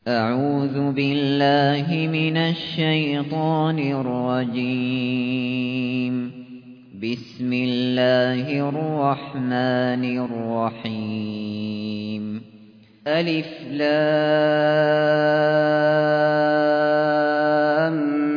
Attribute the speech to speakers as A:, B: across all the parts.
A: أعوذ بالله من الشيطان الرجيم. بسم الله الرحمن الرحيم. ألف لام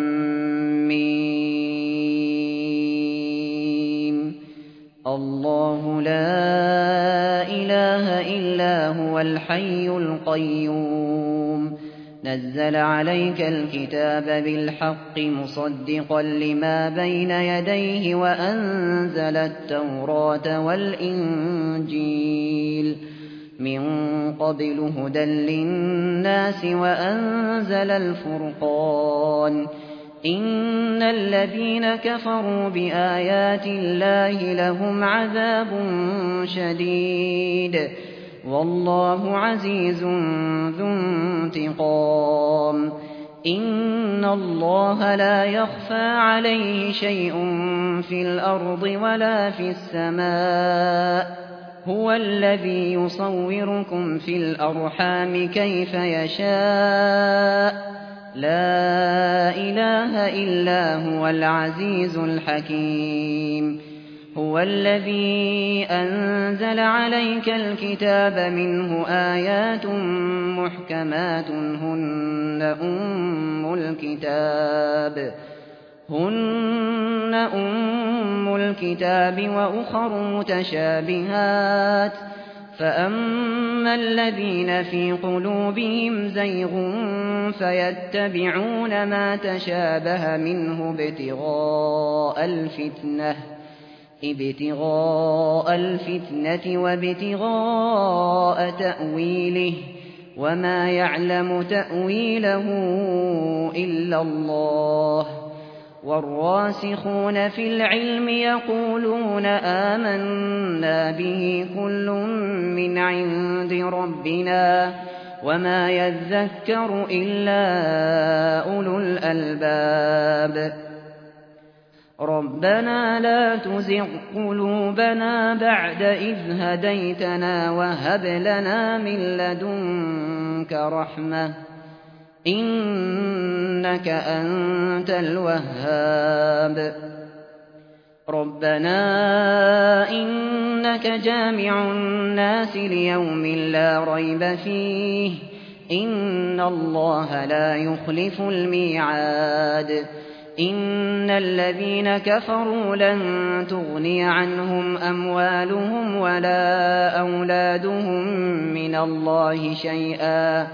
A: ميم. الله لا إله إلا هو الحي القيوم. نزل عليك الكتاب بالحق مصدقا لما بين يديه وأنزل التوراة والإنجيل من قبل هدى للناس وأنزل الفرقان. إن الذين كفروا بآيات الله لهم عذاب شديد والله عزيز ذو انتقام. إن الله لا يخفى عليه شيء في الأرض ولا في السماء. هو الذي يصوركم في الأرحام كيف يشاء. لا إله إلا هو العزيز الحكيم. هو الذي أنزل عليك الكتاب منه آيات محكمات هن أم الكتاب وأخر متشابهات. فأما الذين في قلوبهم زيغ فيتبعون ما تشابه منه ابتغاء الفتنة وابتغاء تأويله وما يعلم تأويله إلا الله. والراسخون في العلم يقولون آمنا به كل من عند ربنا وما يذكر إلا أولو الألباب. ربنا لا تزغ قلوبنا بعد إذ هديتنا وهب لنا من لدنك رحمة إنك أنت الوهاب. ربنا إنك جامع الناس ليوم لا ريب فيه إن الله لا يخلف الميعاد. إن الذين كفروا لن تغني عنهم أموالهم ولا أولادهم من الله شيئا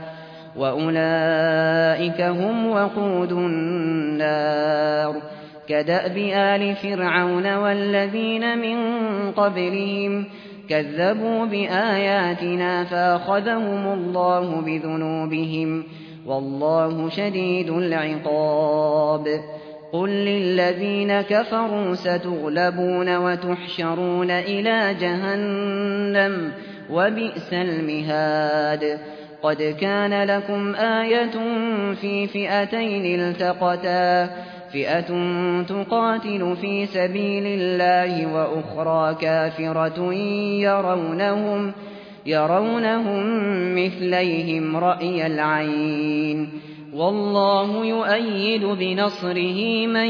A: وأولئك هم وقود النار. كدأب آل فرعون والذين من قبلهم كذبوا بآياتنا فأخذهم الله بذنوبهم والله شديد العقاب. قل للذين كفروا ستغلبون وتحشرون إلى جهنم وبئس المهاد. قد كان لكم آية في فئتين التقتا فئة تقاتل في سبيل الله وأخرى كافرة يرونهم مثليهم رأي العين والله يؤيد بنصره من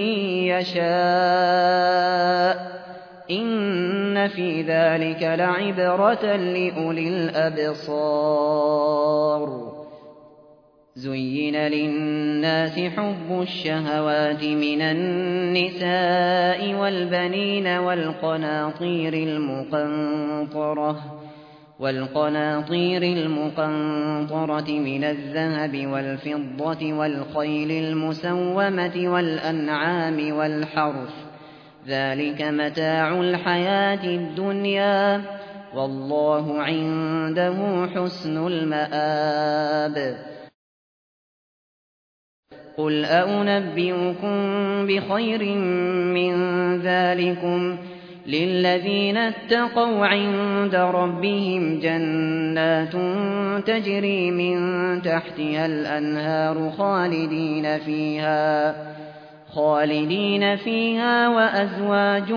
A: يشاء. إن في ذلك لعبرة لأولي الأبصار. زين للناس حب الشهوات من النساء والبنين والقناطير المقنطرة من الذهب والفضة والخيل المسومة والأنعام والحرث ذلك متاع الحياة الدنيا والله عنده حسن المآب. قل أنبئكم بخير من ذلكم للذين اتقوا عند ربهم جنات تجري من تحتها الأنهار خالدين فيها وأزواج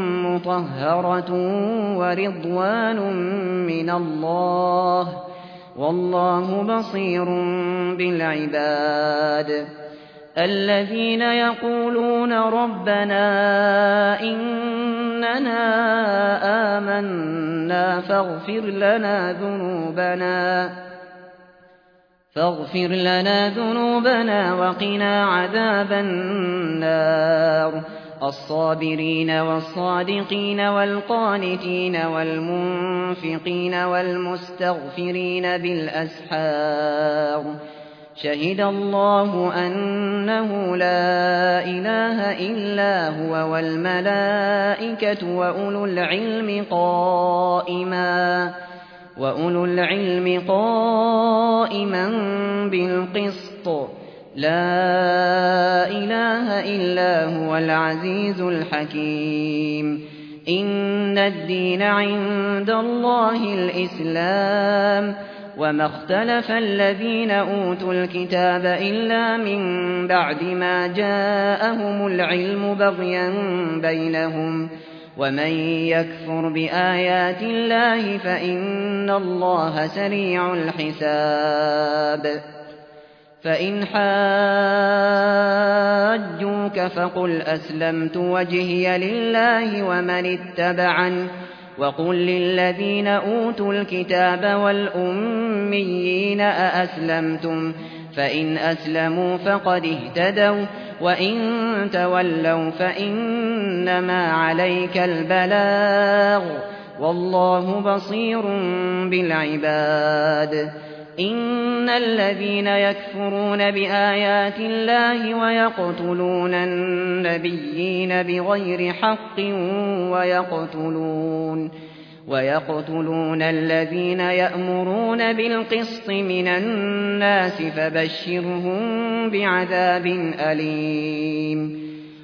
A: مطهرة والله بصير بالعباد الذين يقولون ربنا إننا آمنا فاغفر لنا ذنوبنا وقنا عذاب النار الصابرين والصادقين والقانتين والمنفقين والمستغفرين بالأسحار شهد الله أنه لا إله إلا هو والملائكة وأولو العلم قائما بالقسط لا إله إلا هو العزيز الحكيم إن الدين عند الله الإسلام وما اختلف الذين أوتوا الكتاب إلا من بعد ما جاءهم العلم بغيا بينهم ومن يكفر بآيات الله فإن الله سريع الحساب فإن حاجوك فقل أسلمت وجهي لله ومن اتبعني وقل للذين أوتوا الكتاب والأميين أأسلمتم فإن أسلموا فقد اهتدوا وإن تولوا فإنما عليك البلاغ والله بصير بالعباد إن الذين يكفرون بآيات الله ويقتلون النبيين بغير حق ويقتلون الذين يأمرون بالقسط من الناس فبشرهم بعذاب أليم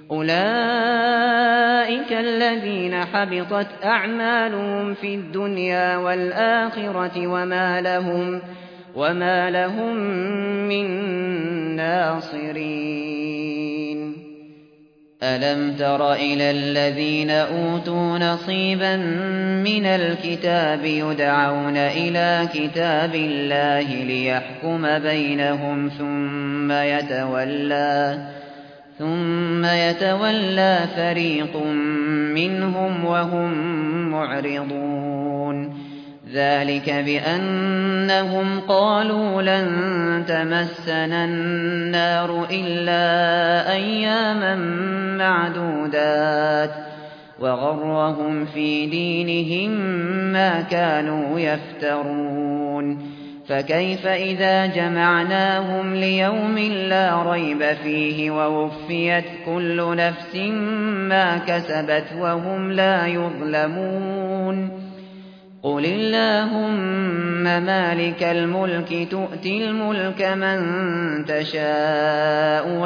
A: أولئك الذين حبطت أعمالهم في الدنيا والآخرة وما لهم من ناصرين ألم تر إلى الذين أوتوا نصيبا من الكتاب يدعون إلى كتاب الله ليحكم بينهم ثم يتولى فريق منهم وهم معرضون ذلك بأنهم قالوا لن تمسنا النار إلا أياما معدودات وغرهم في دينهم ما كانوا يفترون فكيف إذا جمعناهم ليوم لا ريب فيه ووفيت كل نفس ما كسبت وهم لا يظلمون قل اللهم مالك الملك تؤتي الملك من تشاء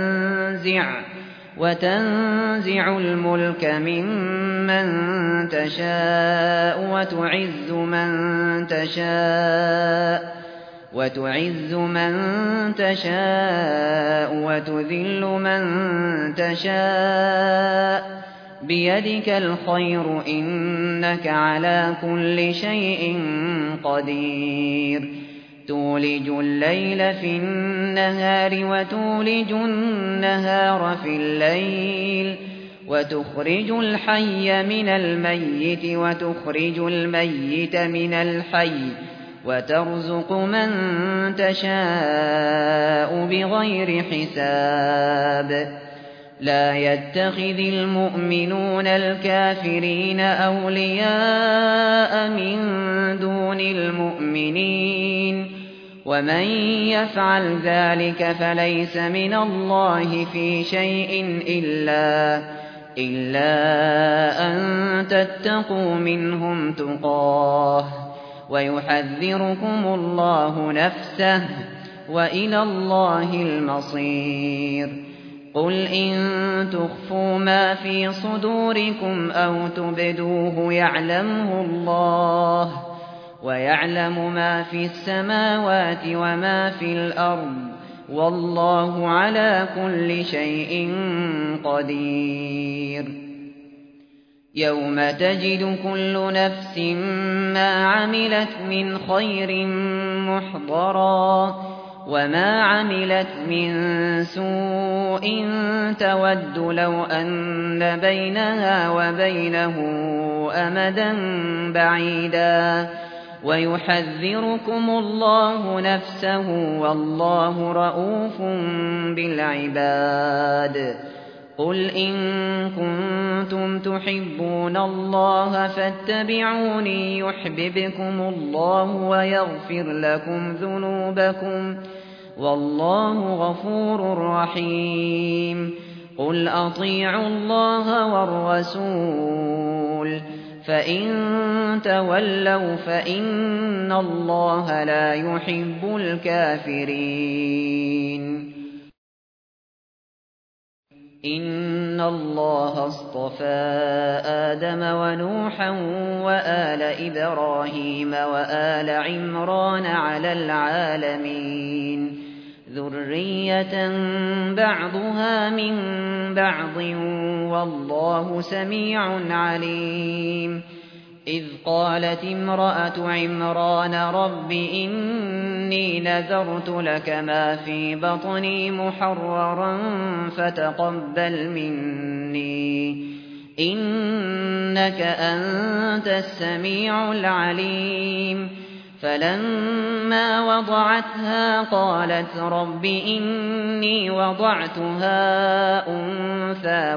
A: وتنزع الملك ممن تشاء وتعز من تشاء وتذل من تشاء بيدك الخير إنك على كل شيء قدير تولج الليل في النهار وتولج النهار في الليل وتخرج الحي من الميت وتخرج الميت من الحي وترزق من تشاء بغير حساب لا يتخذ المؤمنون الكافرين أولياء من دون المؤمنين ومن يفعل ذلك فليس من الله في شيء إلا أن تتقوا منهم تقاه ويحذركم الله نفسه وإلى الله المصير قل إن تخفوا ما في صدوركم أو تبدوه يعلمه الله ويعلم ما في السماوات وما في الأرض والله على كل شيء قدير يوم تجد كل نفس ما عملت من خير مُحْضَرًا وَمَا عَمِلَتْ مِن سُوءٍ تَوَدُّ لَوْ أَنَّ بَيْنَهَا وَبَيْنَهُ أَمَدًا بَعِيدًا وَيُحَذِّرُكُمُ اللَّهُ نَفْسَهُ وَاللَّهُ رَءُوفٌ بِالْعِبَادِ قُلْ إِن كُنتُمْ تُحِبُّونَ اللَّهَ فَاتَّبِعُونِي يُحْبِبْكُمُ اللَّهُ وَيَغْفِرْ لَكُمْ ذُنُوبَكُمْ وَاللَّهُ غَفُورٌ رَّحِيمٌ قُلْ أَطِيعُوا اللَّهَ وَالرَّسُولَ فَإِن تَوَلَّوْا فَإِنَّ اللَّهَ لَا يُحِبُّ الْكَافِرِينَ إِنَّ اللَّهَ اصْطَفَىٰ آدَمَ وَنُوحًا وَآلَ إِبْرَاهِيمَ وَآلَ عِمْرَانَ عَلَى الْعَالَمِينَ ذُرِّيَّةً بَعْضُهَا مِن بَعْضٍ وَاللَّهُ سَمِيعٌ عَلِيمٌ إِذْ قَالَتِ امْرَأَتُ عِمْرَانَ رَبِّ إِنِّي نَذَرْتُ لَكَ مَا فِي بَطْنِي مُحَرَّرًا فَتَقَبَّلْ مِنِّي إِنَّكَ أَنتَ السَّمِيعُ الْعَلِيمُ فَلَمَّا وَضَعَتْهَا قَالَتْ رَبِّ إِنِّي وَضَعْتُهَا أُنثَىٰ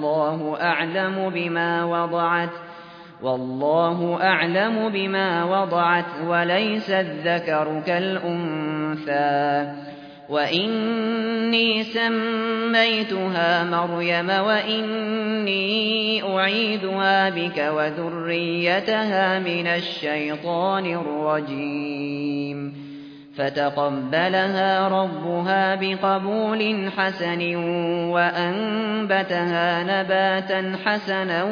A: وَاللَّهُ أَعْلَمُ بِمَا وَضَعَتْ وَلَيْسَ الذَّكَرُ كَالْأُنثَىٰ وَإِنِّي سَمَّيْتُهَا مَرْيَمَ وَإِنِّي أُعِيذُهَا بِكَ وَذُرِّيَّتَهَا مِنَ الشَّيْطَانِ الرَّجِيمِ فَتَقَبَّلَهَا رَبُّهَا بِقَبُولٍ حَسَنٍ وَأَنبَتَهَا نَبَاتًا حَسَنًا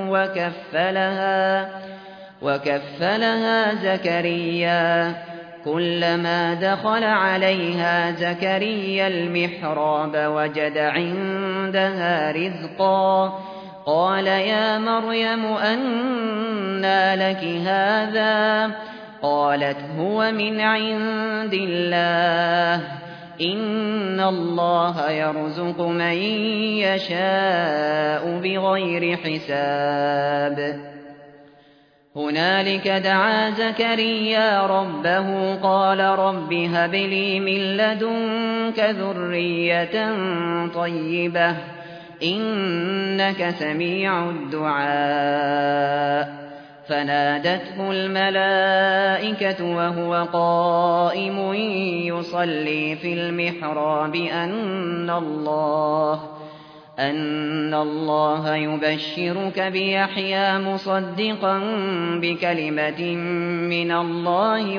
A: وَكَفَّلَهَا زَكَرِيَّا كُلَّمَا دَخَلَ عَلَيْهَا زَكَرِيَّا الْمِحْرَابَ وَجَدَ عِندَهَا رِزْقًا قَالَ يَا مَرْيَمُ أَنَّىٰ لَكِ هَٰذَا قَالَتْ هُوَ مِنْ عِندِ اللَّهِ إِنَّ اللَّهَ يَرْزُقُ مَن يَشَاءُ بِغَيْرِ حِسَابٍ هُنَالِكَ دَعَا زَكَرِيَّا رَبَّهُ قَالَ رَبِّ هَبْ لِي مِن لَّدُنكَ ذُرِّيَّةً طَيِّبَةً إِنَّكَ سَمِيعُ الدُّعَاءِ فَنَادَتْهُ الْمَلَائِكَةُ وَهُوَ قَائِمٌ يُصَلِّي فِي الْمِحْرَابِ أَنَّ اللَّهَ يُبَشِّرُكَ بِيَحْيَىٰ مُصَدِّقًا بِكَلِمَةٍ مِّنَ اللَّهِ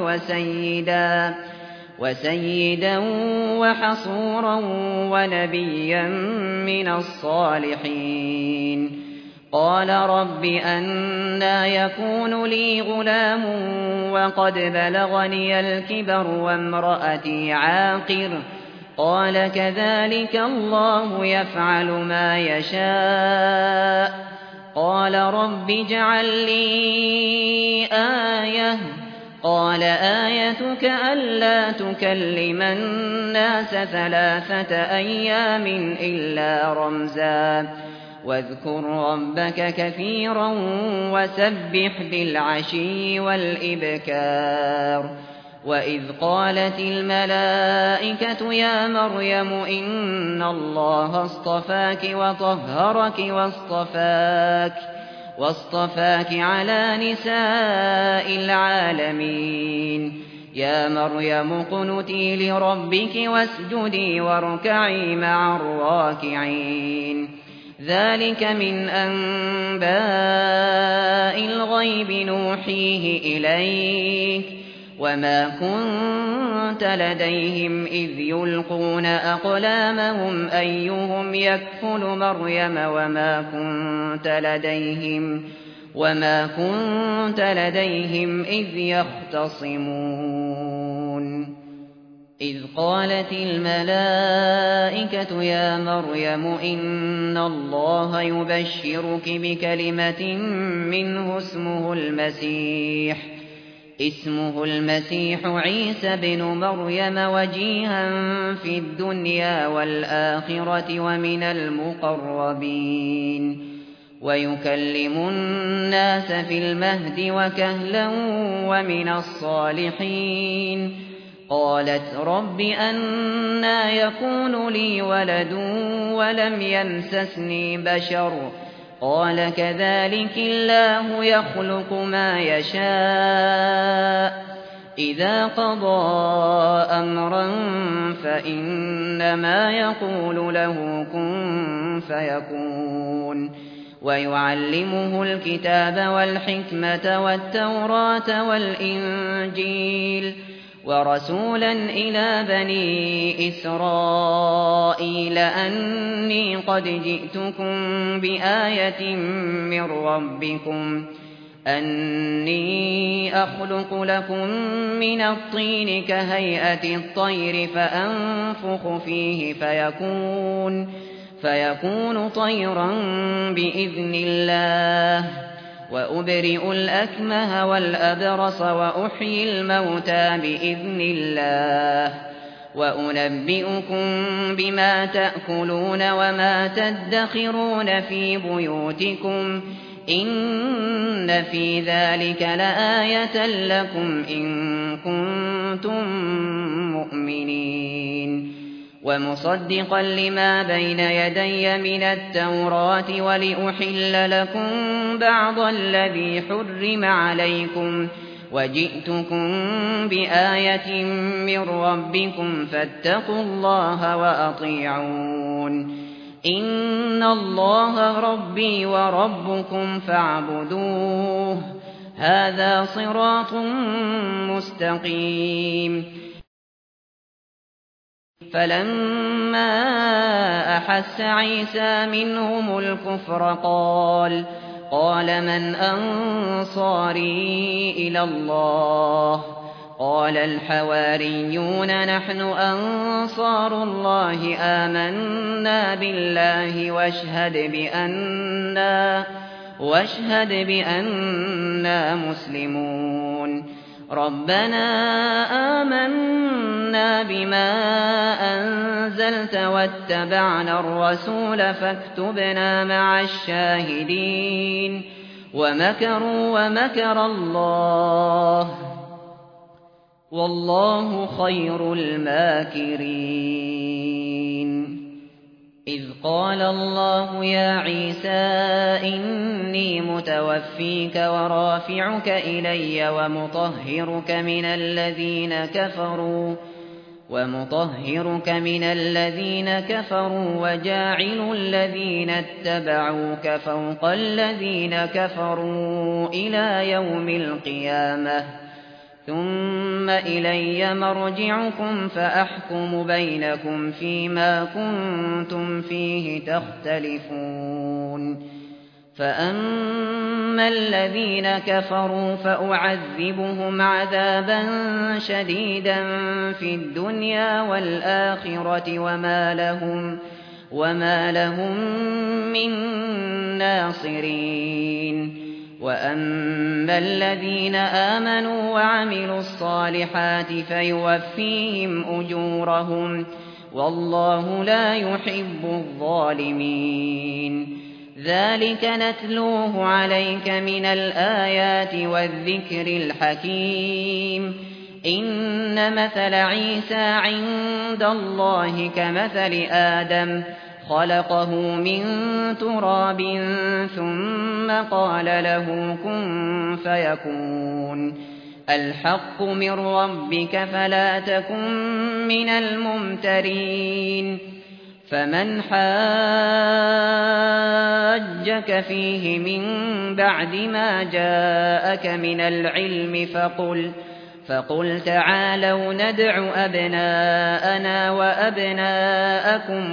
A: وَسَيِّدًا وَحَصُورًا وَنَبِيًّا مِّنَ الصَّالِحِينَ قَالَ رَبِّ أَنَّىٰ يَكُونُ لِي غُلَامٌ وَقَدْ بَلَغَنِيَ الْكِبَرُ وَامْرَأَتِي عَاقِرٌ قَالَ كَذَٰلِكَ اللَّهُ يَفْعَلُ مَا يَشَاءُ قَالَ رَبِّ اجْعَل لِّي آيَةً قَالَ آيَتُكَ أَلَّا تُكَلِّمَ النَّاسَ 3 أيام إِلَّا رَمْزًا وَاذْكُر رَّبَّكَ كَثِيرًا وَسَبِّحْ بِالْعَشِيِّ وَالْإِبْكَارِ وَإِذْ قَالَتِ الْمَلَائِكَةُ يَا مَرْيَمُ إِنَّ اللَّهَ اصْطَفَاكِ وَطَهَّرَكِ وَاصْطَفَاكِ عَلَىٰ نِسَاءِ الْعَالَمِينَ يَا مَرْيَمُ اقْنُتِي لِرَبِّكِ وَاسْجُدِي وَارْكَعِي مَعَ الرَّاكِعِينَ ذَٰلِكَ مِنْ أَنبَاءِ الْغَيْبِ نُوحِيهِ إِلَيْكَ وَمَا كُنتَ لَدَيْهِمْ إِذْ يُلْقُونَ أَقْلَامَهُمْ أَيُّهُمْ يَكْفُلُ مَرْيَمَ وَمَا كُنتَ لَدَيْهِمْ إِذْ يَخْتَصِمُونَ إِذْ قَالَتِ الْمَلَائِكَةُ يَا مَرْيَمُ إِنَّ اللَّهَ يُبَشِّرُكِ بِكَلِمَةٍ مِّنْهُ اسْمُهُ الْمَسِيحُ اسمه المسيح عيسى بن مريم وجيها في الدنيا والآخرة ومن المقربين ويكلم الناس في المهد وكهلا ومن الصالحين قالت رب أنى يكون لي ولد ولم يمسسني بشر قال كذلك الله يخلق ما يشاء إذا قضى أمرا فإنما يقول له كن فيكون ويعلمه الكتاب والحكمة والتوراة والإنجيل ورسولا إلى بني إسرائيل أني قد جئتكم بآية من ربكم أني أخلق لكم من الطين كهيئة الطير فأنفخ فيه فيكون طيرا بإذن الله وأبرئ الأكمه والأبرص وأحيي الموتى بإذن الله وأنبئكم بما تأكلون وما تدخرون في بيوتكم إن في ذلك لآية لكم إن كنتم مؤمنين ومصدقا لما بين يدي من التوراة ولأحل لكم بعض الذي حرم عليكم وجئتكم بآية من ربكم فاتقوا الله وأطيعون إن الله ربي وربكم فاعبدوه هذا صراط مستقيم فلما أحس عيسى منهم الكفر قال من أنصاري إلى الله قال الحواريون نحن أنصار الله آمنا بالله واشهد بأننا مسلمون ربنا آمنا بما أنزلت واتبعنا الرسول فاكتبنا مع الشاهدين ومكروا ومكر الله والله خير الماكرين إذ قال الله يا عيسى إني متوفيك ورافعك إلي ومطهرك من الذين كفروا وجاعل الذين اتبعوك فوق الذين كفروا إلى يوم القيامة ثم إلي مرجعكم فأحكم بينكم فيما كنتم فيه تختلفون فأما الذين كفروا فأعذبهم عذابا شديدا في الدنيا والآخرة وما لهم من ناصرين وأما الذين آمنوا وعملوا الصالحات فيوفيهم أجورهم والله لا يحب الظالمين ذلك نتلوه عليك من الآيات والذكر الحكيم إن مثل عيسى عند الله كمثل آدم خلقه من تراب ثم قال له كن فيكون الحق من ربك فلا تكن من الممترين فمن حاجك فيه من بعد ما جاءك من العلم فقل تعالوا ندع أبناءنا وأبناءكم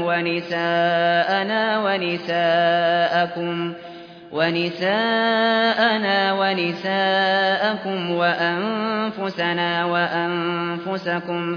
A: ونساءنا ونساءكم وأنفسنا وأنفسكم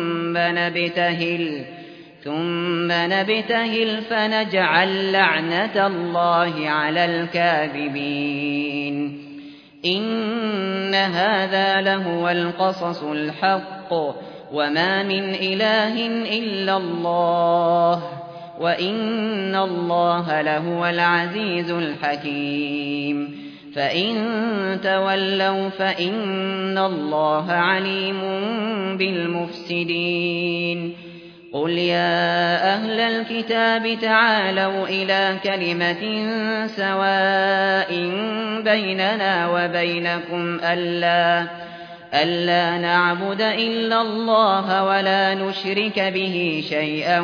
A: ثم نبتهل فنجعل لعنة الله على الكاذبين إن هذا لهو القصص الحق وما من إله إلا الله وإن الله لهو العزيز الحكيم فإن تولوا فإن الله عليم بالمفسدين قل يا أهل الكتاب تعالوا إلى كلمة سواء بيننا وبينكم ألا نعبد إلا الله ولا نشرك به شيئا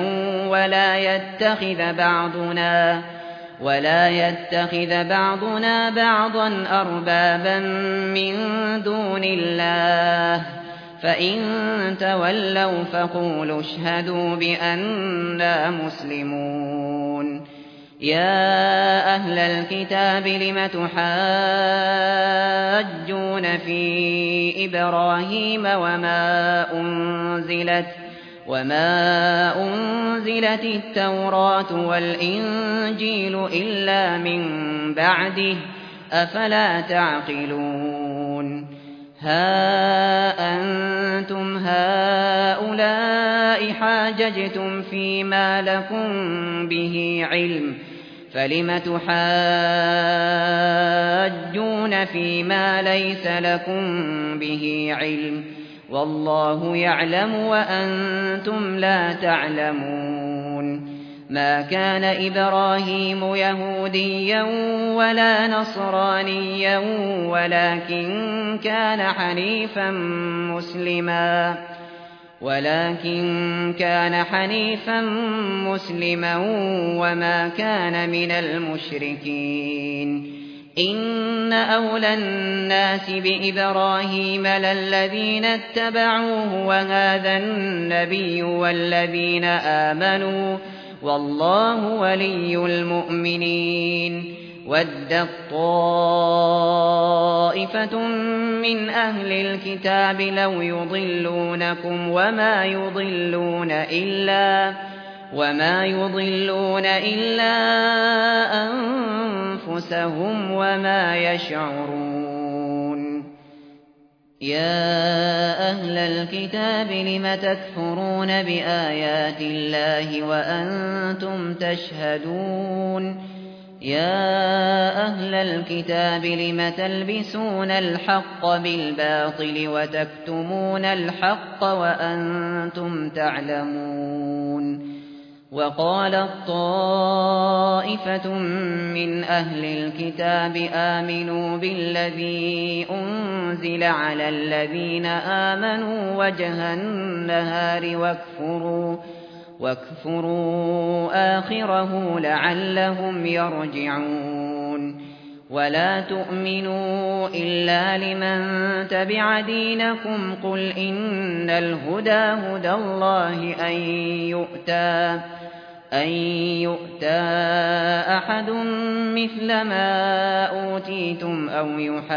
A: ولا يتخذ بعضنا بعضا أربابا من دون الله فإن تولوا فقولوا اشهدوا بأننا مسلمون يا أهل الكتاب لم تحاجون في إبراهيم وما أنزلت التوراة والإنجيل إلا من بعده أفلا تعقلون ها أنتم هؤلاء حاججتم فيما لكم به علم فلم تحاجون فيما ليس لكم به علم والله يعلم وأنتم لا تعلمون ما كان إبراهيم يهوديا ولا نصرانيا ولكن كان حنيفا مسلما وما كان من المشركين إن أولى الناس بإبراهيم للذين اتبعوه وهذا النبي والذين آمنوا والله ولي المؤمنين ودت طائفة من أهل الكتاب لو يضلونكم وما يضلون إلا أنفسهم وما يشعرون يا أهل الكتاب لم تكفرون بآيات الله وأنتم تشهدون يا أهل الكتاب لم تلبسون الحق بالباطل وتكتمون الحق وأنتم تعلمون وقالت طائفة من أهل الكتاب آمنوا بالذي أنزل على الذين آمنوا وجه النهار واكفروا آخره لعلهم يرجعون ولا تؤمنوا إلا لمن تبع دينكم قل إن الهدى هدى الله أن يؤتى أحد مثل ما أوتيتم أو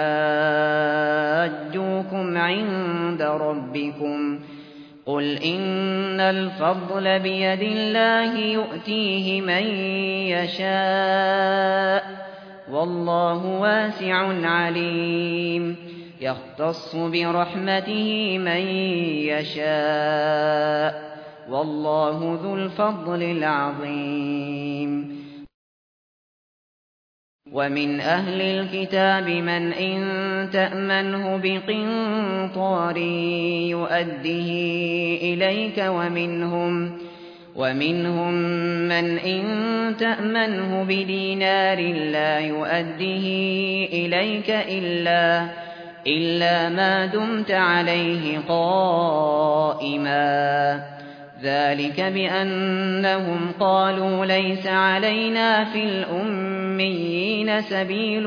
A: يحاجوكم عند ربكم قل إن الفضل بيد الله يؤتيه من يشاء والله واسع عليم يختص برحمته من يشاء والله ذو الفضل العظيم ومن أهل الكتاب من إن تأمنه بقنطار يؤده إليك ومنهم من إن تأمنه بدينار لا يؤده إليك إلا ما دمت عليه قائما ذلك بأنهم قالوا ليس علينا في الأميين سبيل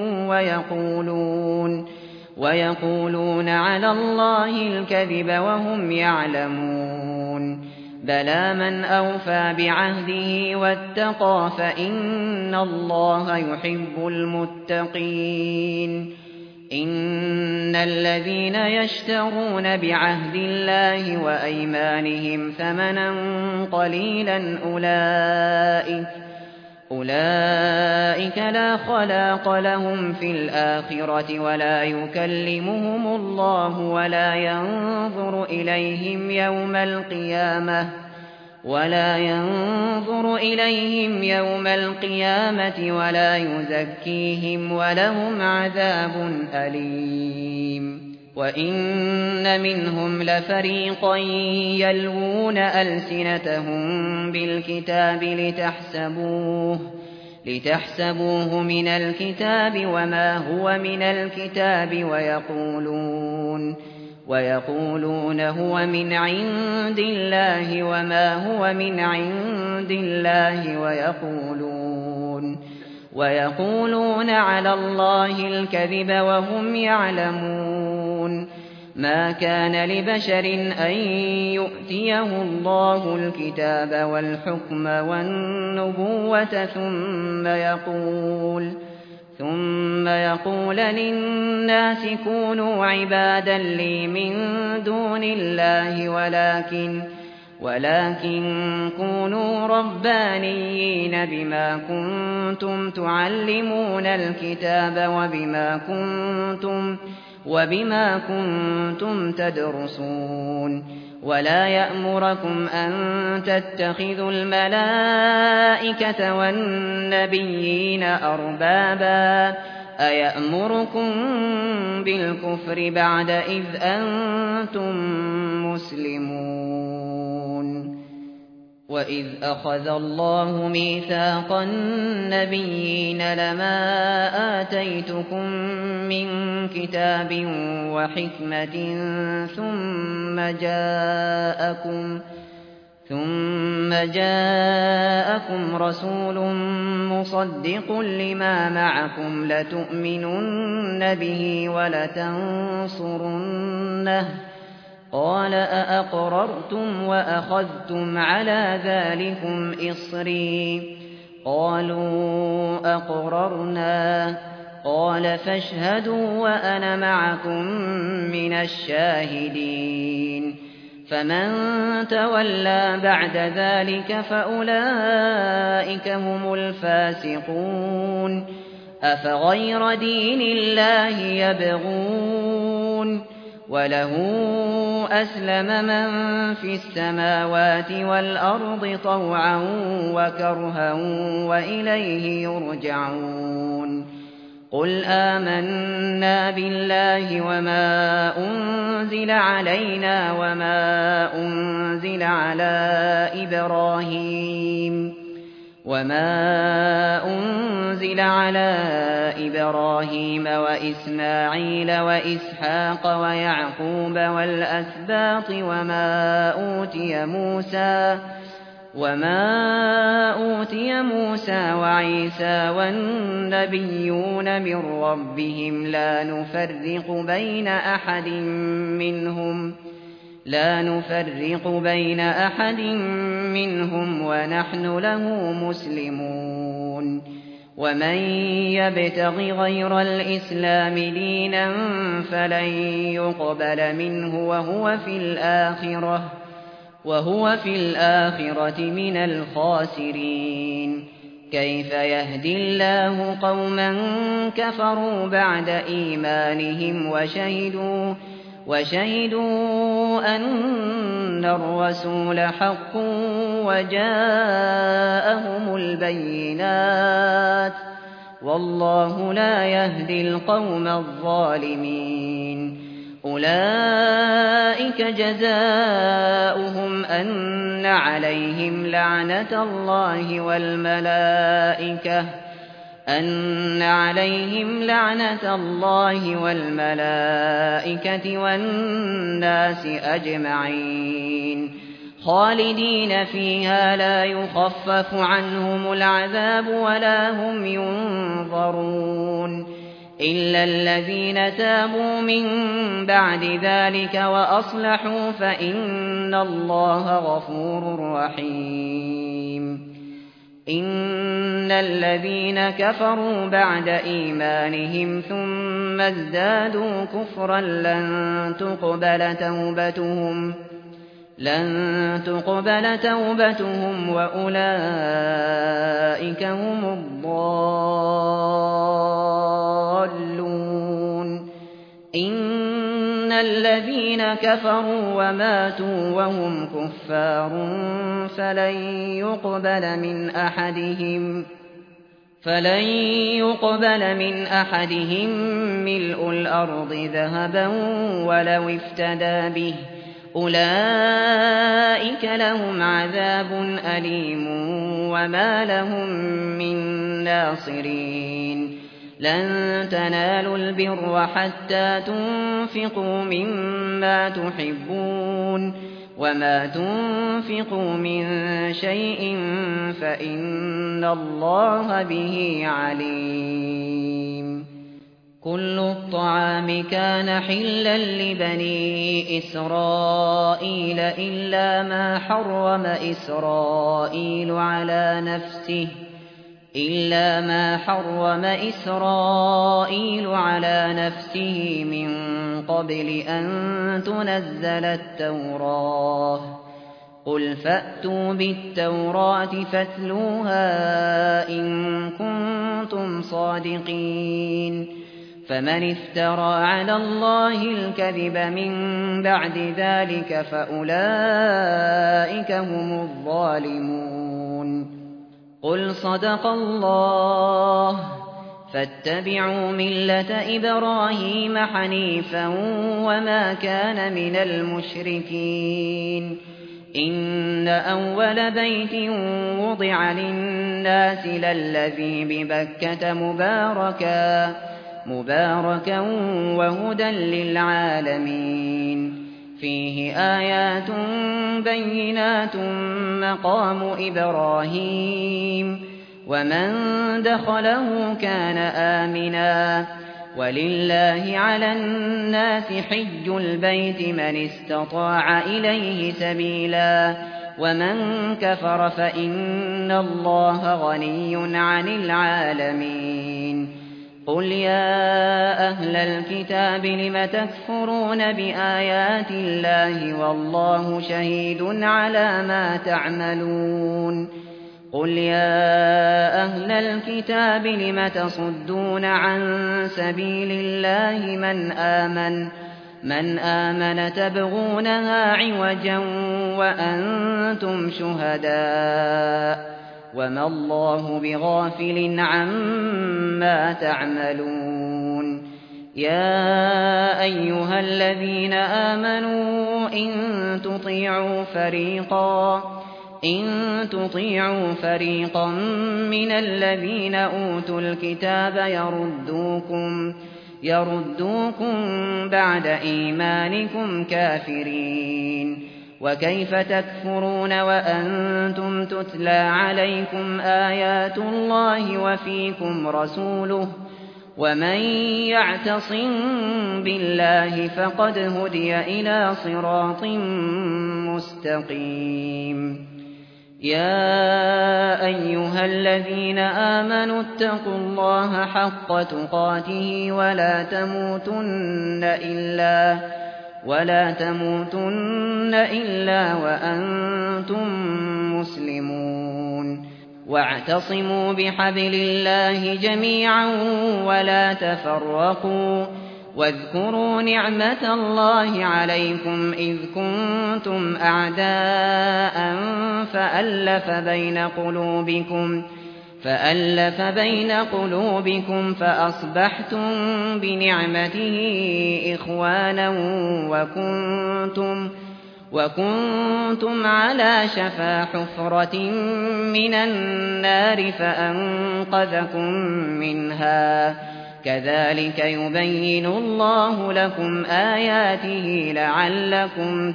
A: ويقولون على الله الكذب وهم يعلمون بلى من أوفى بعهده واتقى فإن الله يحب المتقين إن الذين يشترون بعهد الله وأيمانهم ثمنا قليلا أولئك لا خلاق لهم في الآخرة ولا يكلمهم الله ولا ينظر إليهم يوم القيامة ولا يزكيهم ولهم عذاب أليم وإن منهم لفريقا يلوون ألسنتهم بالكتاب لتحسبوه من الكتاب وما هو من الكتاب ويقولون هو من عند الله وما هو من عند الله ويقولون على الله الكذب وهم يعلمون ما كان لبشر أن يؤتيه الله الكتاب والحكم والنبوة ثم يقول للناس كونوا عبادا لي من دون الله ولكن كونوا ربانيين بما كنتم تعلمون الكتاب وبما كنتم تدرسون ولا يأمركم أن تتخذوا الملائكة والنبيين أربابا أيأمركم بالكفر بعد إذ أنتم مسلمون وإذ أخذ الله ميثاق النبيين لما آتيتكم من كتاب وحكمة ثم جاءكم رسول مصدق لما معكم لتؤمنن به ولتنصرنه قال أأقررتم وأخذتم على ذلكم إصري قالوا أقررنا قال فاشهدوا وأنا معكم من الشاهدين فمن تولى بعد ذلك فأولئك هم الفاسقون أفغير دين الله يبغون وله أسلم من في السماوات والأرض طوعا وكرها وإليه يرجعون قل آمنا بالله وما أنزل علينا وما أنزل على إبراهيم وإسماعيل وإسحاق ويعقوب والأسباط وما أوتي موسى وعيسى والنبيون من ربهم لا نفرق بين أحد منهم ونحن له مسلمون ومن يبتغ غير الإسلام دينا فلن يقبل منه وهو في الآخرة من الخاسرين كيف يهدي الله قوما كفروا بعد إيمانهم وشهدوا أن الرسول حق وجاءهم البينات والله لا يهدي القوم الظالمين أولئك جزاؤهم أن عليهم لعنة الله والملائكة والناس أجمعين خالدين فيها لا يخفف عنهم العذاب ولا هم ينظرون إلا الذين تابوا من بعد ذلك وأصلحوا فإن الله غفور رحيم إن الذين كفروا بعد إيمانهم ثم ازدادوا كفرا لن لن تقبل توبتهم وأولئك هم الضالون. إن الذين كفروا وماتوا وهم كفار فلن يقبل من أحدهم ملء الأرض ذهبا ولو افتدى به، أولئك لهم عذاب أليم وما لهم من ناصرين. لن تنالوا البر حتى تنفقوا مما تحبون، وما تنفقوا من شيء فإن الله به عليم. كل الطعام كان حلا لبني إسرائيل إلا ما حرم إسرائيل على نفسه من قبل أن تنزل التوراة. قل فأتوا بالتوراة فاتلوها إن كنتم صادقين. فمن افترى على الله الكذب من بعد ذلك فأولئك هم الظالمون. قل صدق الله، فاتبعوا ملة إبراهيم حنيفا وما كان من المشركين. إن أول بيت وضع للناس للذي ببكة مباركا وهدى للعالمين. فيه آيات بينات مقام إبراهيم، ومن دخله كان آمنا. ولله على الناس حج البيت من استطاع إليه سبيلا، ومن كفر فإن الله غني عن العالمين. قل يا أهل الكتاب لم تكفرون بآيات الله والله شهيد على ما تعملون. قل يا أهل الكتاب لم تصدون عن سبيل الله من آمن تبغونها عوجا وأنتم شهداء، وما الله بغافل عما تعملون. يا أيها الذين آمنوا إن تطيعوا فريقا من الذين أوتوا الكتاب يردوكم بعد إيمانكم كافرين. وكيف تكفرون وأنتم تتلى عليكم آيات الله وفيكم رسوله؟ ومن يعتصم بالله فقد هدي إلى صراط مستقيم. يا أيها الذين آمنوا اتقوا الله حق تقاته ولا تموتن إلا وأنتم مسلمون. واعتصموا بحبل الله جميعا ولا تفرقوا. واذكروا نعمة الله عليكم إذ كنتم أعداء فألف بين قلوبكم فأصبحتم بنعمته إخوانا وكنتم على شفا حفرة من النار فأنقذكم منها. كذلك يبين الله لكم آياته لعلكم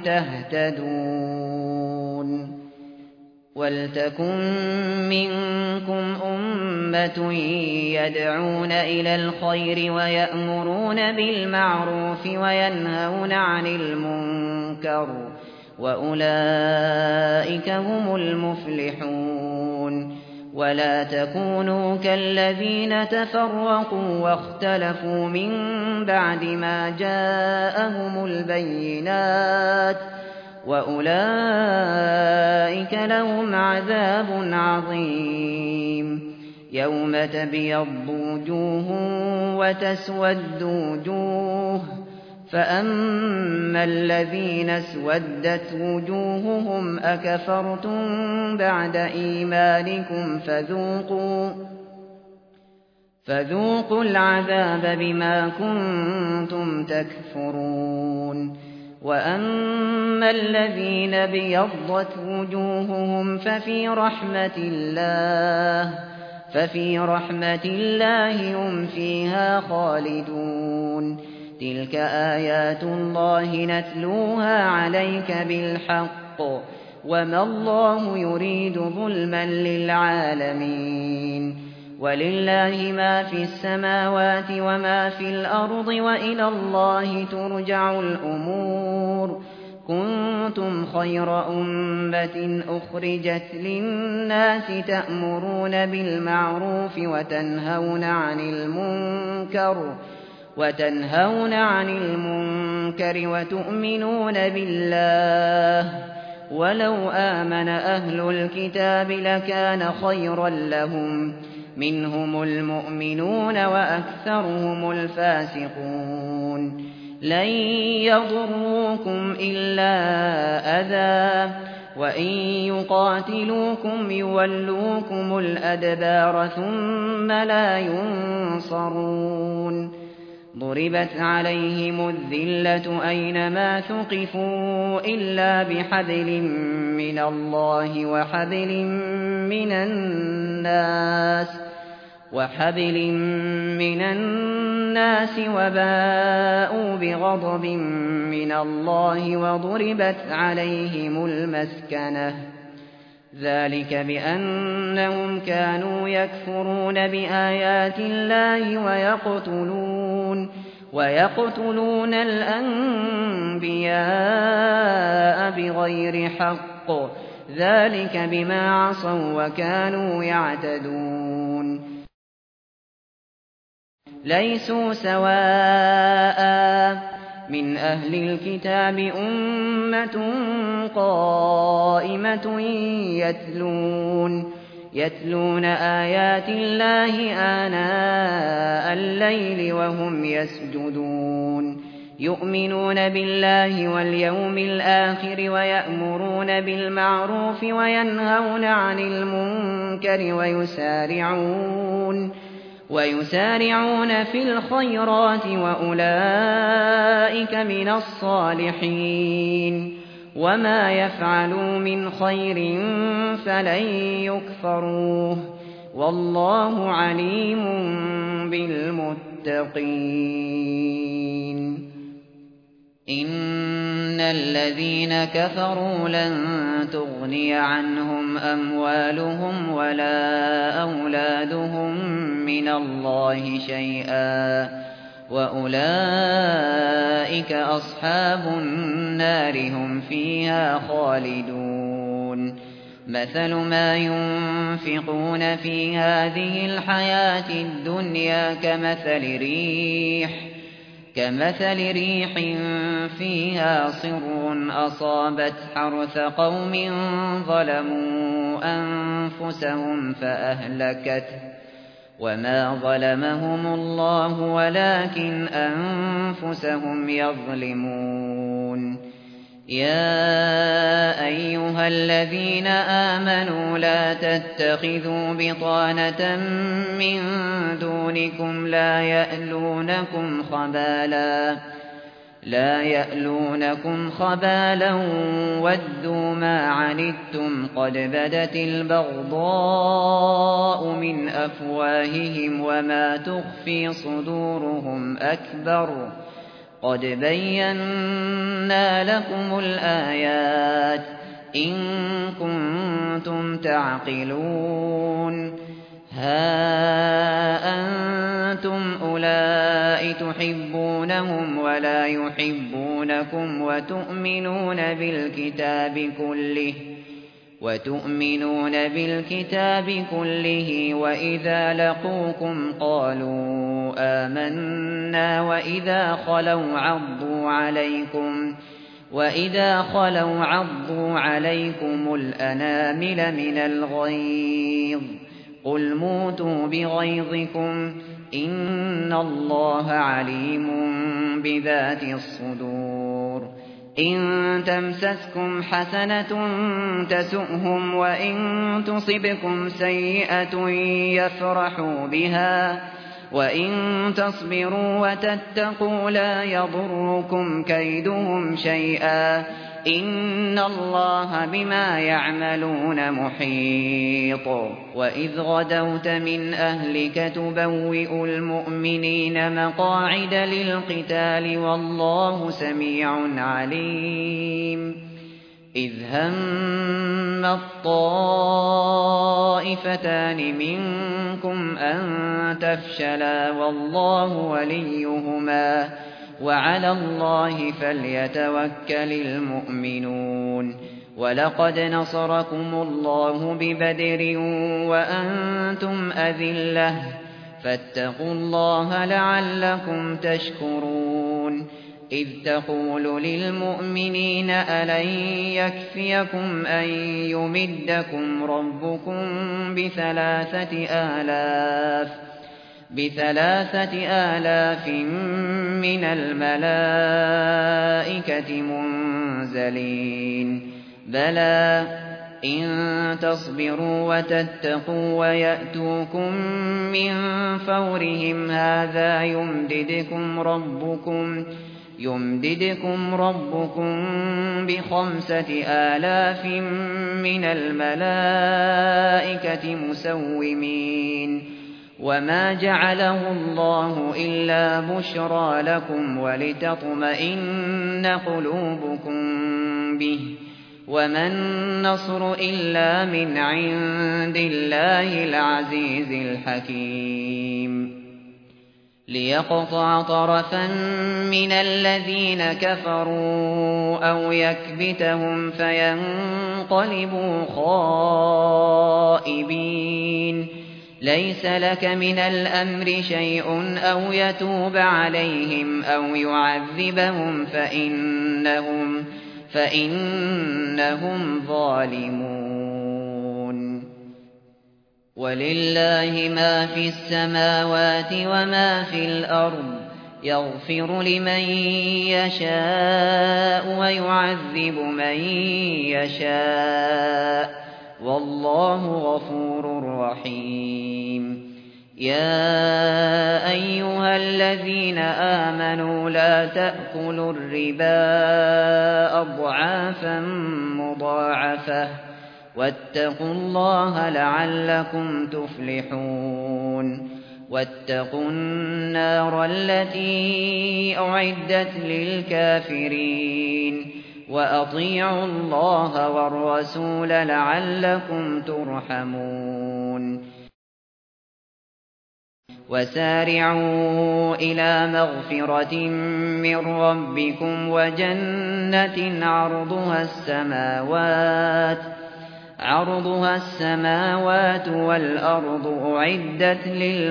A: تهتدون. ولتكن منكم أمة يدعون إلى الخير ويأمرون بالمعروف وينهون عن المنكر، وأولئك هم المفلحون. ولا تكونوا كالذين تفرقوا واختلفوا من بعد ما جاءهم البينات، وأولئك لهم عذاب عظيم يوم تبيض وجوه وتسود وجوه فأما الذين اسودت وجوههم أكفرتم بعد إيمانكم فذوقوا العذاب بما كنتم تكفرون وأما الذين بيضت وجوههم ففي رحمة الله هم فيها خالدون تلك آيات الله نتلوها عليك بالحق وما الله يريد ظلما للعالمين ولله ما في السماوات وما في الأرض وإلى الله ترجع الأمور كنتم خير أمة أخرجت للناس تأمرون بالمعروف وتنهون عن المنكر وتؤمنون بالله ولو آمن أهل الكتاب لكان خيرا لهم منهم المؤمنون وأكثرهم الفاسقون لن يضروكم إلا أذى وإن يقاتلوكم يولوكم الأدبار ثم لا ينصرون ضربت عليهم الذلة أينما ثقفوا إلا بحبل من الله وحبل من الناس وباءوا بغضب من الله وضربت عليهم المسكنة ذلك بأنهم كانوا يكفرون بآيات الله ويقتلون الأنبياء بغير حق ذلك بما عصوا وكانوا يعتدون ليسوا سواء من أهل الكتاب أمة قائمة يتلون آيات الله آناء الليل وهم يسجدون يؤمنون بالله واليوم الآخر ويأمرون بالمعروف وينهون عن المنكر ويسارعون في الخيرات وأولئك من الصالحين وما يفعلوا من خير فلن يكفروه والله عليم بالمتقين إن الذين كفروا لن تغني عنهم أموالهم ولا أولادهم من الله شيئا وأولئك أصحاب النار هم فيها خالدون مثل ما ينفقون في هذه الحياة الدنيا كمثل ريح فيها صر أصابت حرث قوم ظلموا أنفسهم فأهلكته وما ظلمهم الله ولكن أنفسهم يظلمون يا أيها الذين آمنوا لا تتخذوا بطانة من دونكم لا يألونكم خبالا ودوا ما عنتم قد بدت البغضاء من أفواههم وما تخفي صدورهم أكبر قد بينا لكم الآيات إن كنتم تعقلون ها أنتم أولئك تحبونهم ولا يحبونكم وتؤمنون بالكتاب كله وإذا لقوكم قالوا آمنا وإذا خلوا عضوا عليكم الأنامل من الغيظ قل موتوا بغيظكم إن الله عليم بذات الصدور إن تمسسكم حسنة تسؤهم وإن تصبكم سيئة يفرحوا بها وإن تصبروا وتتقوا لا يضركم كيدهم شيئا إن الله بما يعملون محيط وإذ غدوت من أهلك تبوئ المؤمنين مقاعد للقتال والله سميع عليم إذ هم الطائفتان منكم أن تفشلا والله وليهما وعلى الله فليتوكل المؤمنون ولقد نصركم الله ببدر وأنتم أذلة فاتقوا الله لعلكم تشكرون إذ تقول للمؤمنين ألن يكفيكم أن يمدكم ربكم ب3,000 من الملائكة منزلين بلى إن تصبروا وتتقوا ويأتوكم من فورهم هذا يمددكم ربكم ب5,000 من الملائكة مسومين وما جعله الله إلا بشرى لكم ولتطمئن قلوبكم به وما النصر إلا من عند الله العزيز الحكيم ليقطع طرفا من الذين كفروا أو يكبتهم فينقلبوا خائبين ليس لك من الأمر شيء أو يتوب عليهم أو يعذبهم فإنهم ظالمون ولله ما في السماوات وما في الأرض يغفر لمن يشاء ويعذب من يشاء والله غفور رحيم يا أيها الذين آمنوا لا تأكلوا الربا أضعافا مضاعفة واتقوا الله لعلكم تفلحون واتقوا النار التي أعدت للكافرين وأطيعوا الله والرسول لعلكم ترحمون وسارعوا إلى مغفرة من ربكم وجنة عرضها السماوات والأرض أعدت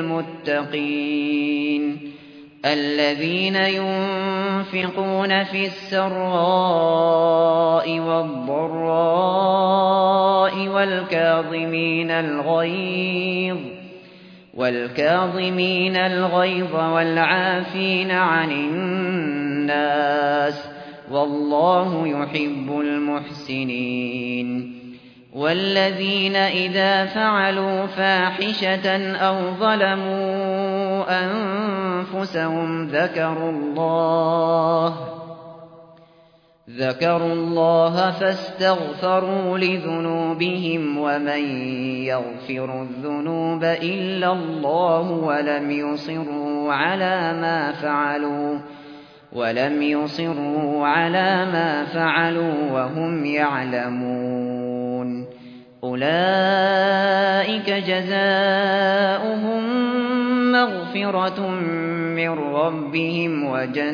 A: للمتقين الذين ينفقون في السراء والضراء والكاظمين الغيظ والعافين عن الناس والله يحب المحسنين والذين إذا فعلوا فاحشة أو ظلموا أنفسهم ذكروا الله فاستغفروا لذنوبهم ومن يغفر الذنوب إلا الله ولم يصروا على ما فعلوا وهم يعلمون أولئك جزاؤهم مغفرة من ربهم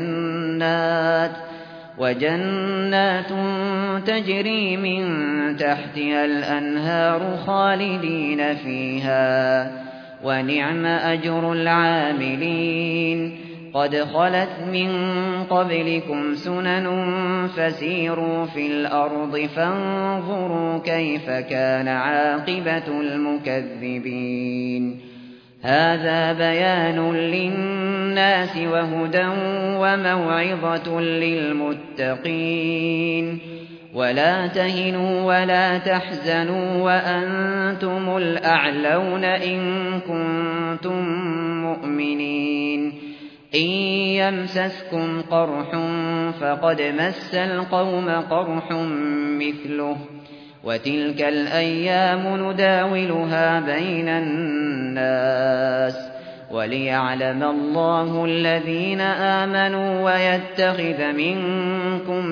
A: وجنات تجري من تحتها الأنهار خالدين فيها ونعم أجر العاملين قد خلت من قبلكم سنن فسيروا في الأرض فانظروا كيف كان عاقبة المكذبين هذا بيان للناس وهدى وموعظة للمتقين ولا تهنوا ولا تحزنوا وأنتم الأعلون إن كنتم مؤمنين إن يمسسكم قرح فقد مس القوم قرح مثله وتلك الأيام نداولها بين الناس وليعلم الله الذين آمنوا ويتخذ منكم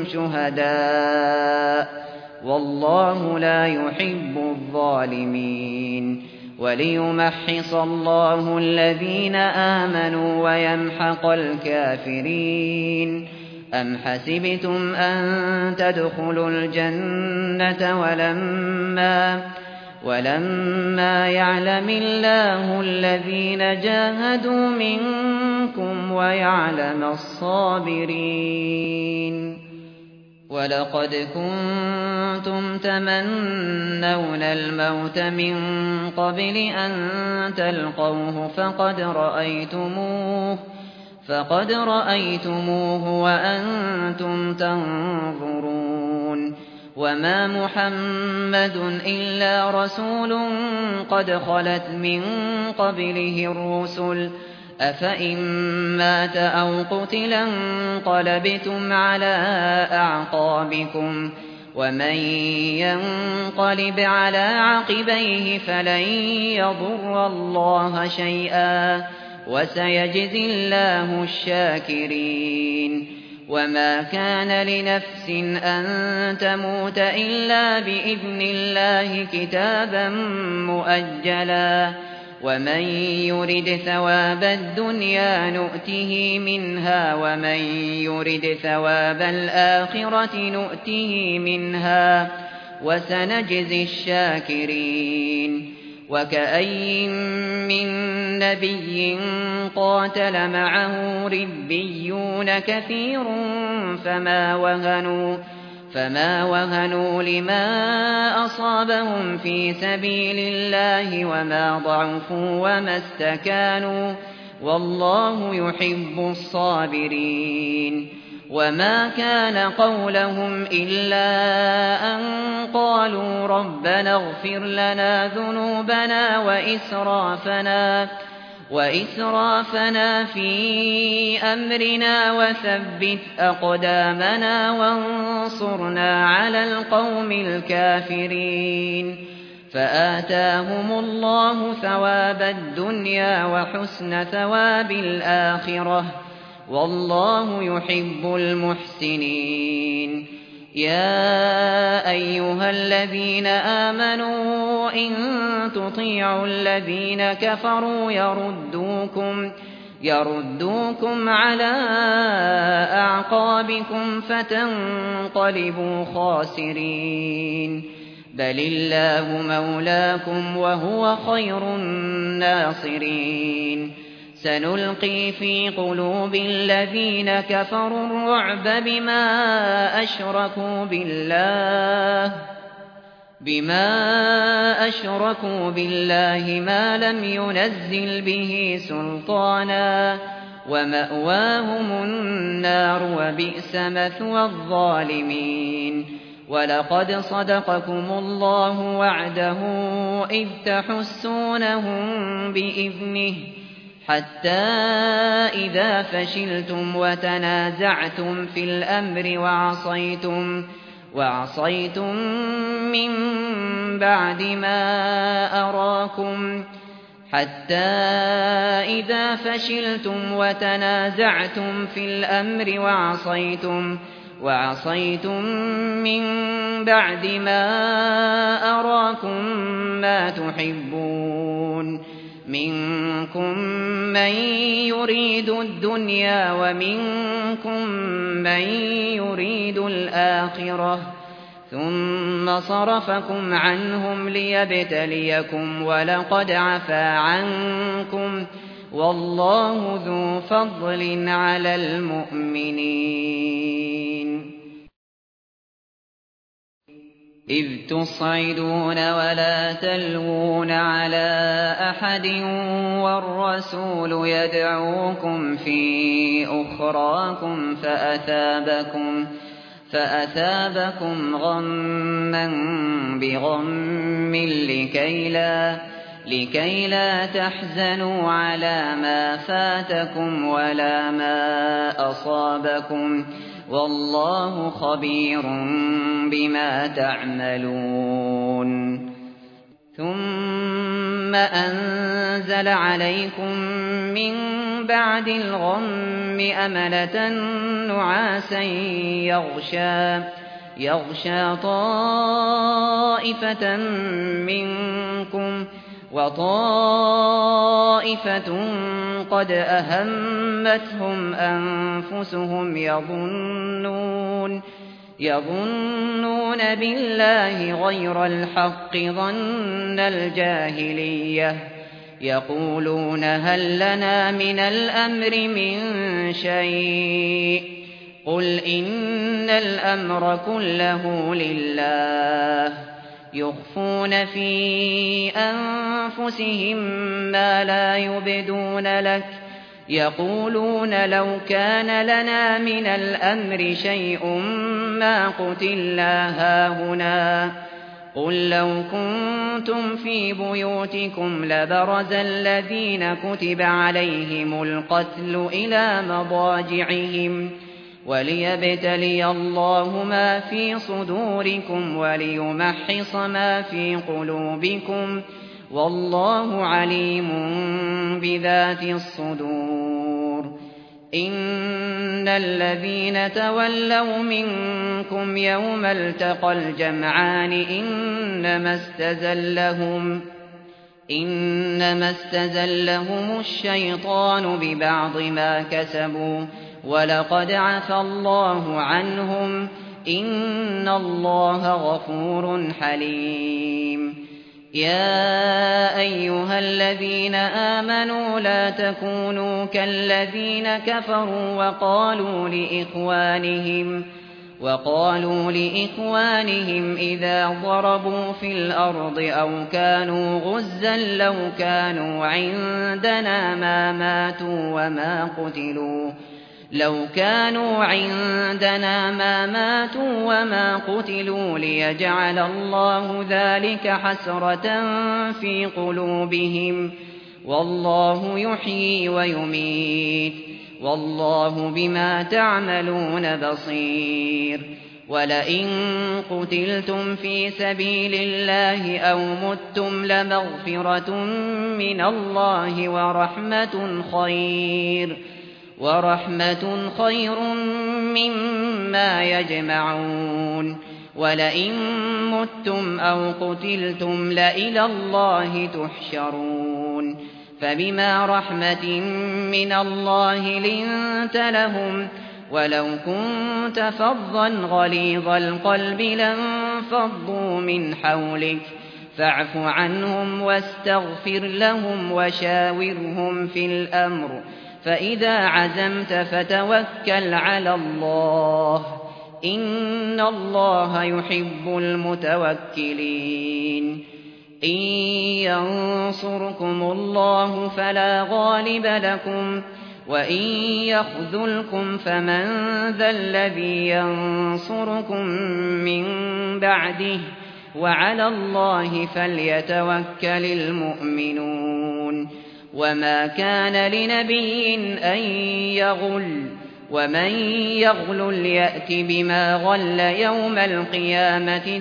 A: شهداء والله لا يحب الظالمين وليمحص الله الذين آمنوا ويمحق الكافرين أم حسبتم أن تدخلوا الجنة ولما يعلم الله الذين جاهدوا منكم ويعلم الصابرين ولقد كنتم تمنون الموت من قبل أن تلقوه فقد رأيتموه وأنتم تنظرون وما محمد إلا رسول قد خلت من قبله الرسل أفإن مات أو قتلا انقلبتم على أعقابكم ومن ينقلب على عقبيه فلن يضر الله شيئا وسيجزي الله الشاكرين وما كان لنفس أن تموت إلا بإذن الله كتابا مؤجلا ومن يرد ثواب الدنيا نؤته منها ومن يرد ثواب الآخرة نؤته منها وسنجزي الشاكرين وكأين من نبي قاتل معه ربيون كثير فما وهنوا لما أصابهم في سبيل الله وما ضعفوا وما استكانوا والله يحب الصابرين وما كان قولهم إلا أن قالوا ربنا اغفر لنا ذنوبنا وإسرافنا في أمرنا وثبت أقدامنا وانصرنا على القوم الكافرين فآتاهم الله ثواب الدنيا وحسن ثواب الآخرة والله يحب المحسنين يا أيها الذين آمنوا إن تطيعوا الذين كفروا يردوكم على أعقابكم فتنقلبوا خاسرين بل الله مولاكم وهو خير الناصرين سنلقي في قلوب الذين كفروا الرعب بما أشركوا بالله ما لم ينزل به سلطانا ومأواهم النار وبئس مثوى الظالمين ولقد صدقكم الله وعده إذ تحسونهم بإذنه حتى إذا فشلتم وتنازعتم في الأمر وعصيتم من بعد ما أراكم ما تحبون منكم من يريد الدنيا ومنكم من يريد الآخرة ثم صرفكم عنهم ليبتليكم ولقد عفا عنكم والله ذو فضل على المؤمنين. إذ تصعدون ولا تلوون على أحد والرسول يدعوكم في أخراكم فأثابكم غما بغم لكي لا تحزنوا على ما فاتكم ولا ما أصابكم والله خبير بما تعملون. ثم أنزل عليكم من بعد الغم أمنة نعاسا يغشى طائفة منكم وطائفة قد أهمتهم أنفسهم يظنون بالله غير الحق ظن الجاهلية يقولون هل لنا من الأمر من شيء قل إن الأمر كله لله يخفون في أنفسهم ما لا يبدون لك يقولون لو كان لنا من الأمر شيء ما قتلنا هاهنا قل لو كنتم في بيوتكم لبرز الذين كتب عليهم القتل إلى مضاجعهم وليبتلي الله ما في صدوركم وليمحص ما في قلوبكم والله عليم بذات الصدور. إن الذين تولوا منكم يوم التقى الجمعان إنما استزلهم الشيطان ببعض ما كسبوا ولقد عفى الله عنهم إن الله غفور حليم. يا أيها الذين آمنوا لا تكونوا كالذين كفروا وقالوا لإخوانهم إذا ضربوا في الأرض أو كانوا غزا لو كانوا عندنا ما ماتوا وما قتلوا ليجعل الله ذلك حسرة في قلوبهم والله يحيي ويميت والله بما تعملون بصير. ولئن قتلتم في سبيل الله أو متم لمغفرة من الله ورحمة خير مما يجمعون. ولئن متم أو قتلتم لإلى الله تحشرون. فبما رحمة من الله لنت لهم ولو كنت فظا غليظ القلب لانفضوا من حولك فاعف عنهم واستغفر لهم وشاورهم في الأمر فإذا عزمت فتوكل على الله إن الله يحب المتوكلين. إن ينصركم الله فلا غالب لكم وإن يخذلكم فمن ذا الذي ينصركم من بعده وعلى الله فليتوكل المؤمنون. وما كان لنبي أن يغل ومن يغل يأت بما غل يوم القيامة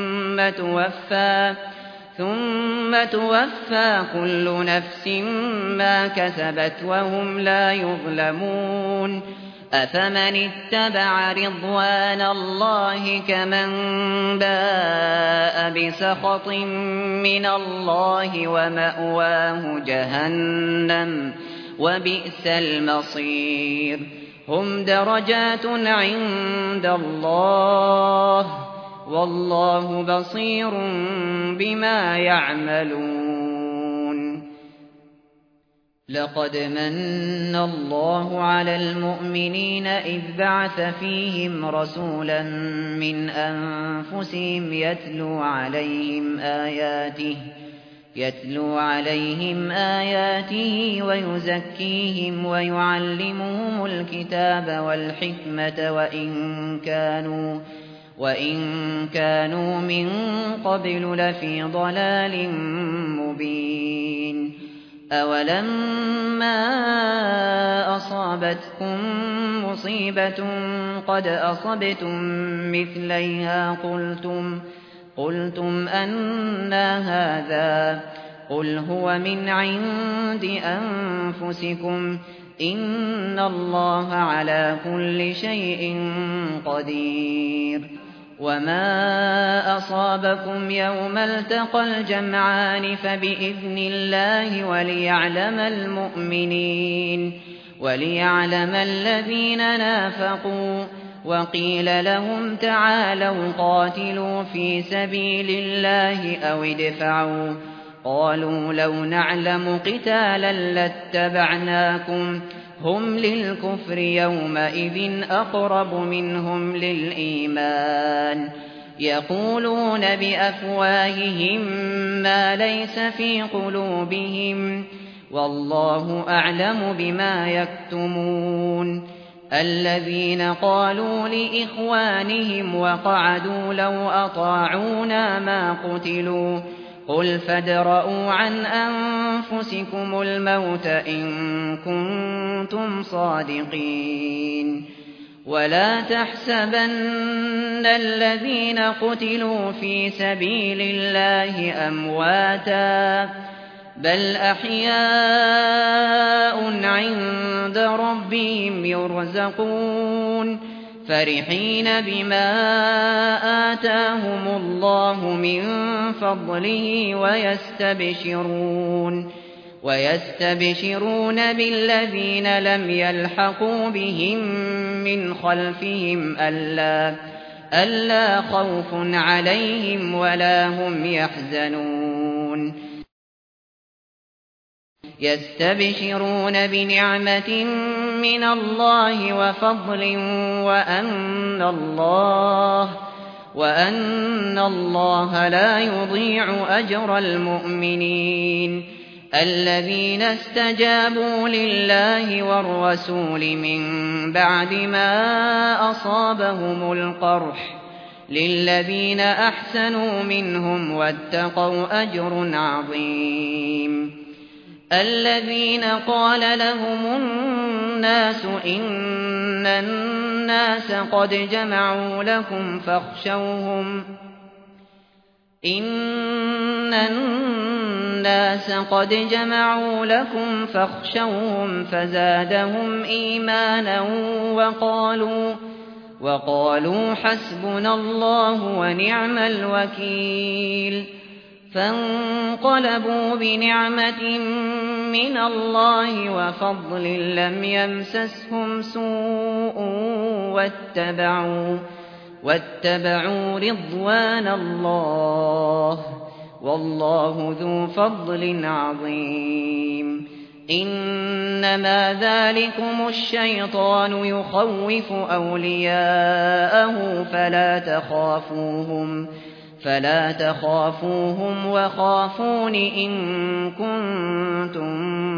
A: ثم توفى كل نفس ما كسبت وهم لا يظلمون. أفمن اتبع رضوان الله كمن باء بسخط من الله ومأواه جهنم وبئس المصير. هم درجات عند الله والله بصير بما يعملون. لقد من الله على المؤمنين إذ بعث فيهم رسولا من أنفسهم يتلو عليهم آياته ويزكيهم ويعلمهم الكتاب والحكمة وإن كانوا من قبل لفي ضلال مبين أولما أصابتكم مصيبة قد أصبتم مثليها قلتم أنى هذا قل هو من عند أنفسكم إن الله على كل شيء قدير وما أصابكم يوم التقى الجمعان فبإذن الله وليعلم الذين نافقوا وقيل لهم تعالوا قاتلوا في سبيل الله أو ادفعوا قالوا لو نعلم قتالا لاتبعناكم هم للكفر يومئذ أقرب منهم للإيمان يقولون بأفواههم ما ليس في قلوبهم والله أعلم بما يكتمون الذين قالوا لإخوانهم وقعدوا لو أطاعونا ما قتلوا قل فادرءوا عن أنفسكم الموت إن كنتم صادقين ولا تحسبن الذين قتلوا في سبيل الله أمواتا بل أحياء عند ربهم يرزقون فرحين بما آتاهم الله من فضله ويستبشرون بالذين لم يلحقوا بهم من خلفهم ألا خوف عليهم ولا هم يحزنون يستبشرون بنعمة من الله وفضل وأن الله لا يضيع أجر المؤمنين الذين استجابوا لله والرسول من بعد ما أصابهم القرح للذين أحسنوا منهم واتقوا أجر عظيم الذين قال لهم الناس إن الناس قد جمعوا لكم فاخشوهم فزادهم إيمانا وقالوا حسبنا الله ونعم الوكيل فانقلبوا بنعمة من الله وفضل لم يمسسهم سوء واتبعوا رضوان الله والله ذو فضل عظيم إنما ذلكم الشيطان يخوف أولياءه فلا تخافوهم وخافون إن كنتم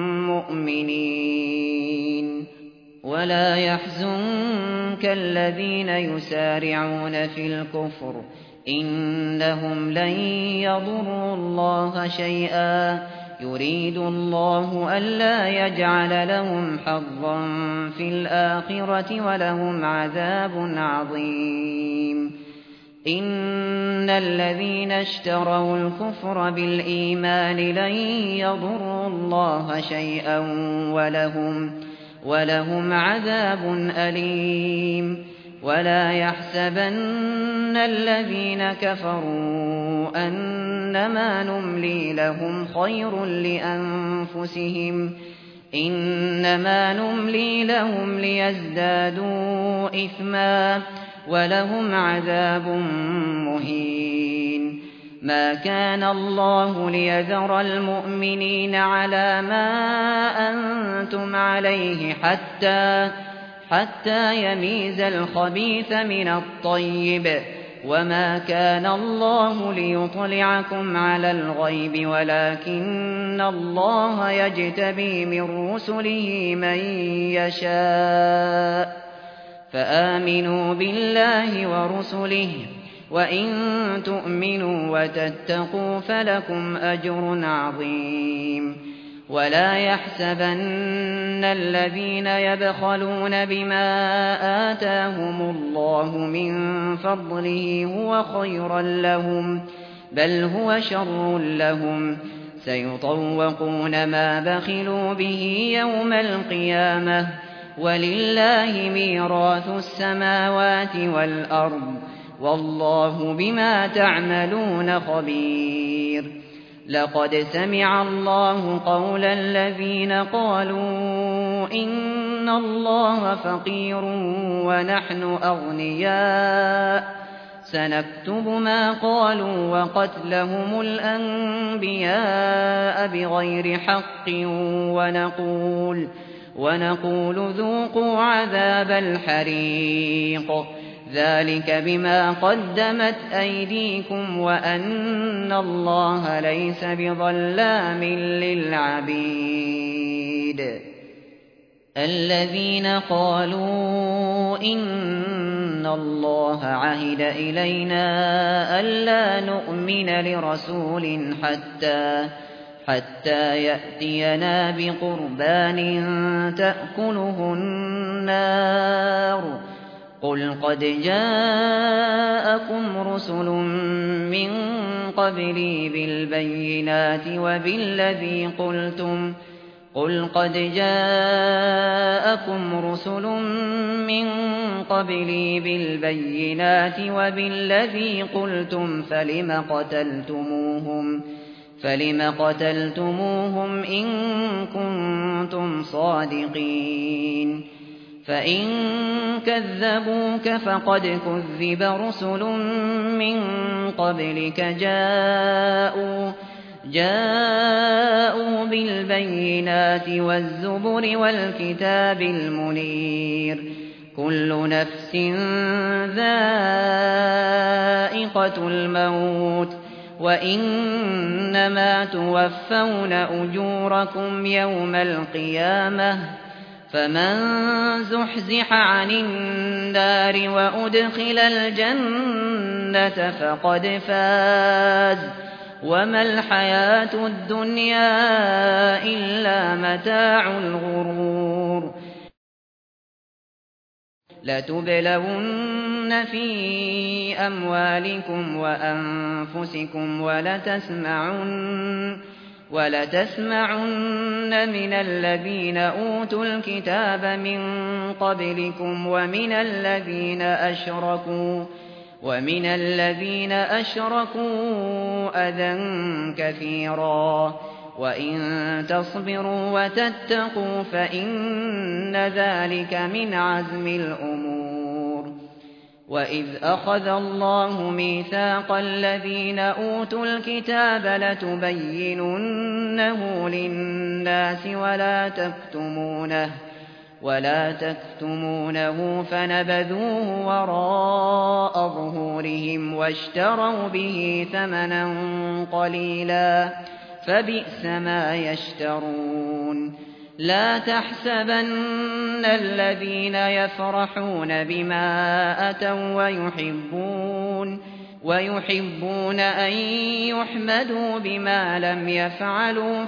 A: مؤمنين ولا يحزنك الذين يسارعون في الكفر إنهم لن يضروا الله شيئا يريد الله ألا يجعل لهم حظا في الآخرة ولهم عذاب عظيم إن الذين اشتروا الكفر بالإيمان لن يضروا الله شيئا ولهم عذاب أليم ولا يحسبن الذين كفروا أنما نملي لهم خير لأنفسهم إنما نملي لهم ليزدادوا إثما ولهم عذاب مهين ما كان الله ليذر المؤمنين على ما أنتم عليه حتى يميز الخبيث من الطيب، وما كان الله ليطلعكم على الغيب ولكن الله يجتبي من رسله من يشاء، فآمنوا بالله ورسله، وإن تؤمنوا وتتقوا فلكم أجر عظيم. ولا يحسبن الذين يبخلون بما آتاهم الله من فضله هو خيرا لهم، بل هو شر لهم، سيطوقون ما بخلوا به يوم القيامة، ولله ميراث السماوات والأرض، والله بما تعملون خبير. لقد سمع الله قول الذين قالوا إن الله فقير ونحن أغنياء، سنكتب ما قالوا وقتلهم الأنبياء بغير حق، ونقول ذوقوا عذاب الحريق، ذلك بما قدمت أيديكم وأن الله ليس بظلام للعبيد. الذين قالوا إن الله عهد إلينا ألا نؤمن لرسول حتى يأتينا بقربان تأكله النار، قل قد جاءكم رسل من قبلي بالبينات وبالذي قلتم فلم قتلتموهم إن كنتم صادقين. فإن كذبوك فقد كذب رسل من قبلك جاءوا بالبينات والزبر والكتاب المنير، كل نفس ذائقة الموت، وإنما توفون أجوركم يوم القيامة، فمن زحزح عن النار وأدخل الجنة فقد فاز، وما الحياة الدنيا إلا متاع الغرور. لتبلون في أموالكم وأنفسكم ولتسمعن من الذين أوتوا الكتاب من قبلكم ومن الذين أشركوا أذى كثيرا، وإن تصبروا وتتقوا فإن ذلك من عزم الأمور. وإذ أخذ الله ميثاق الذين أوتوا الكتاب لتبيننه للناس ولا تكتمونه فنبذوه وراء ظهورهم واشتروا به ثمنا قليلا، فبئس ما يشترون. لا تحسبن الذين يفرحون بما أتوا ويحبون أن يحمدوا بما لم يفعلوا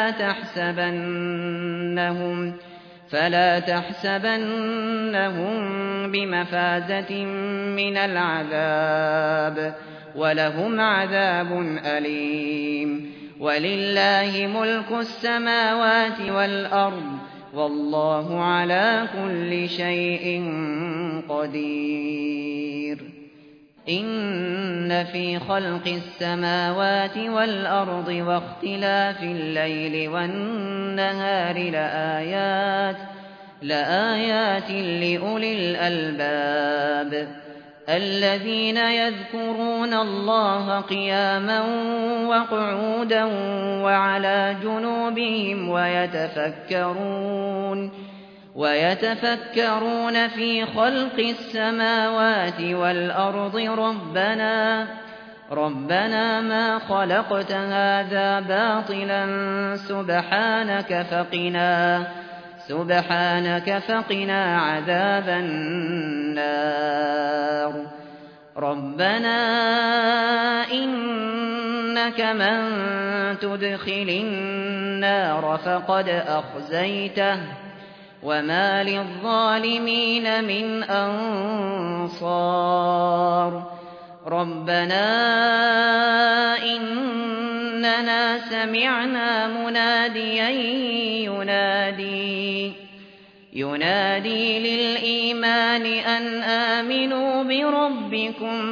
A: فلا تحسبنهم بمفازة من العذاب، ولهم عذاب أليم. ولله ملك السماوات والأرض، والله على كل شيء قدير. إن في خلق السماوات والأرض واختلاف الليل والنهار لآيات لأولي الألباب. الذين يذكرون الله قياما وقعودا وعلى جنوبهم ويتفكرون في خلق السماوات والأرض ربنا ما خلقت هذا باطلا سبحانك فقنا عذاب النار ربنا إنك من تدخل النار فقد أخزيته وما للظالمين من أنصار ربنا إننا سمعنا مناديا ينادي للإيمان أن آمنوا بربكم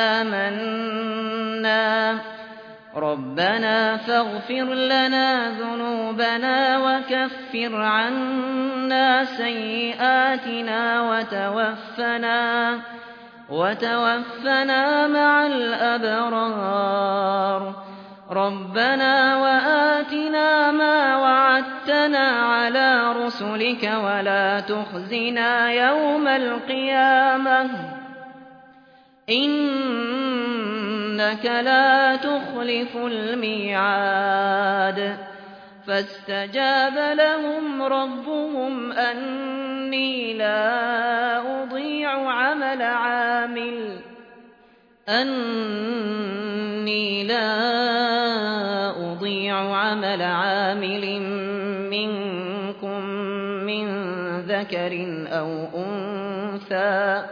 A: فآمنا ربنا فاغفر لنا ذنوبنا وكفر عنا سيئاتنا وتوفنا مع الأبرار ربنا وآتنا ما وعدتنا على رسلك ولا تخزنا يوم القيامة إنك لا تخلف الميعاد فاستجاب لهم ربهم أني لا أضيع عمل عامل منكم من ذكر أو أنثى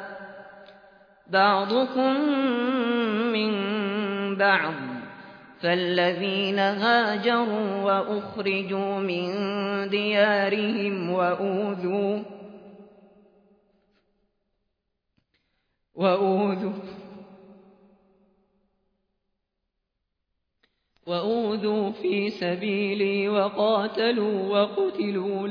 A: بعضكم من بعض فالذين هاجروا وأخرجوا من ديارهم وأوذوا في سبيلي وقاتلوا وقتلوا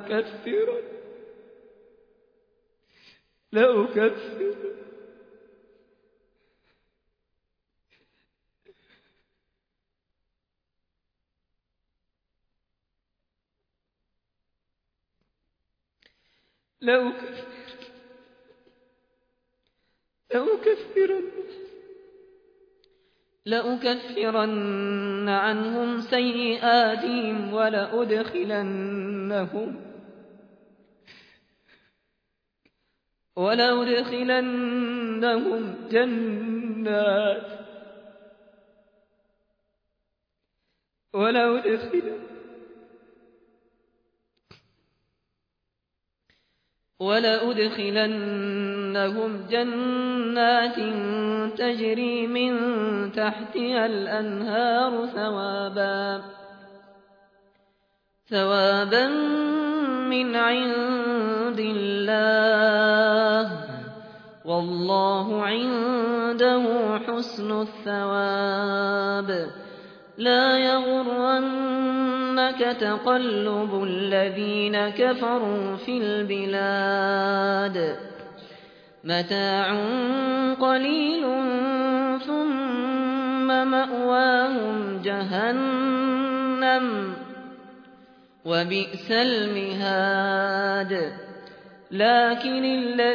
A: لأكفرن عنهم سيئاتهم ولأدخلنهم جنات تجري من تحتها الأنهار ثوابا من عند الله والله عنده حسن الثواب لا يغرنك تقلب الذين كفروا في البلاد متاع قليل ثم مأواهم جهنم وبئس المهاد لكن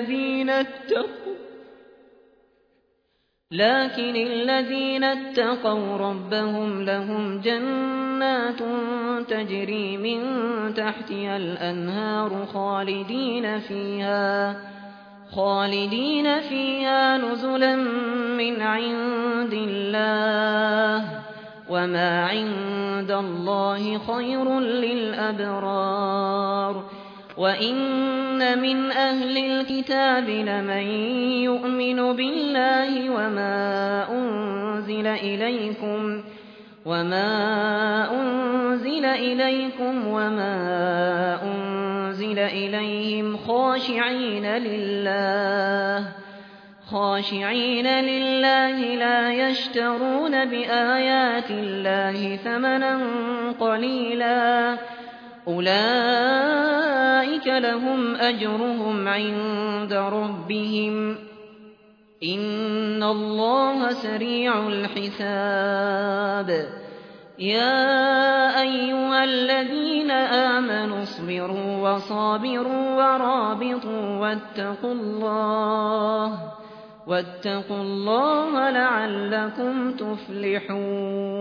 A: الذين اتقوا ربهم لهم جنات تجري من تحتها الأنهار خالدين فيها نزلا من عند الله وما عند الله خير للأبرار وإن من أهل الكتاب لمن يؤمن بالله وما أنزل إليكم وما أنزل إليهم خاشعين لله لا يشترون بآيات الله ثمنا قليلا أولئك لهم أجرهم عند ربهم إن الله سريع الحساب يا أيها الذين آمنوا اصبروا وصابروا ورابطوا واتقوا الله لعلكم تفلحون